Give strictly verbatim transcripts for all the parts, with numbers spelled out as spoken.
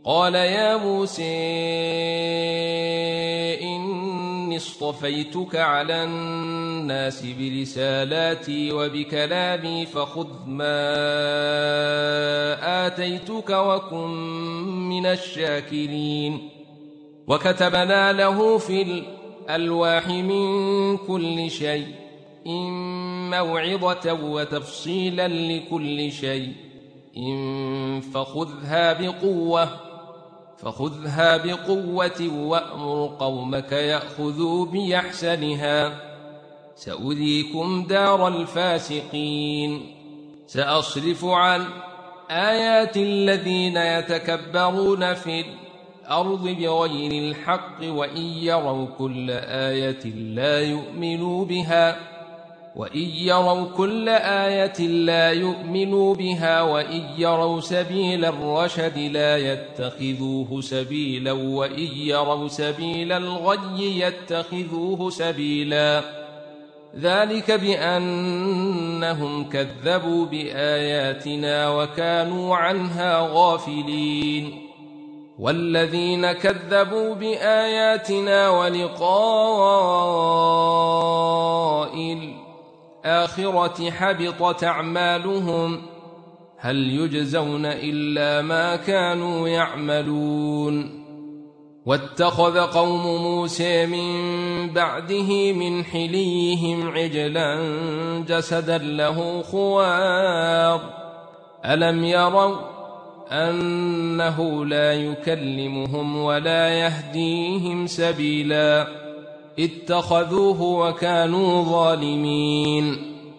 قال يا موسى إني اصطفيتك على الناس برسالاتي وبكلامي فخذ ما آتيتك وكن من الشاكرين. وكتبنا له في الألواح من كل شيء إن موعظة وتفصيلا لكل شيء إن فخذها بقوة فخذها بقوة وأمر قومك يأخذوا بأحسنها سأريكم دار الفاسقين. سأصرف عن آيات الذين يتكبرون في الأرض بغير الحق وإن يروا كل آية لا يؤمنوا بها وإن يروا كل آية لا يؤمنوا بها وإن يروا سبيل الرشد لا يتخذوه سبيلا وإن يروا سبيل الغي يتخذوه سبيلا ذلك بأنهم كذبوا بآياتنا وكانوا عنها غافلين. والذين كذبوا بآياتنا ولقاء الآخرة حبطت أعمالهم هل يجزون إلا ما كانوا يعملون. واتخذ قوم موسى من بعده من حليهم عجلا جسدا له خوار ألم يروا أنه لا يكلمهم ولا يهديهم سبيلا اتخذوه وكانوا ظالمين.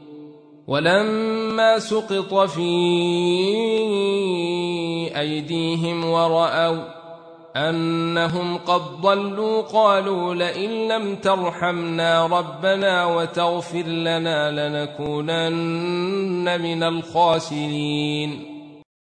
ولما سقط في أيديهم ورأوا أنهم قد ضلوا قالوا لئن لم ترحمنا ربنا وتغفر لنا لنكونن من الخاسرين.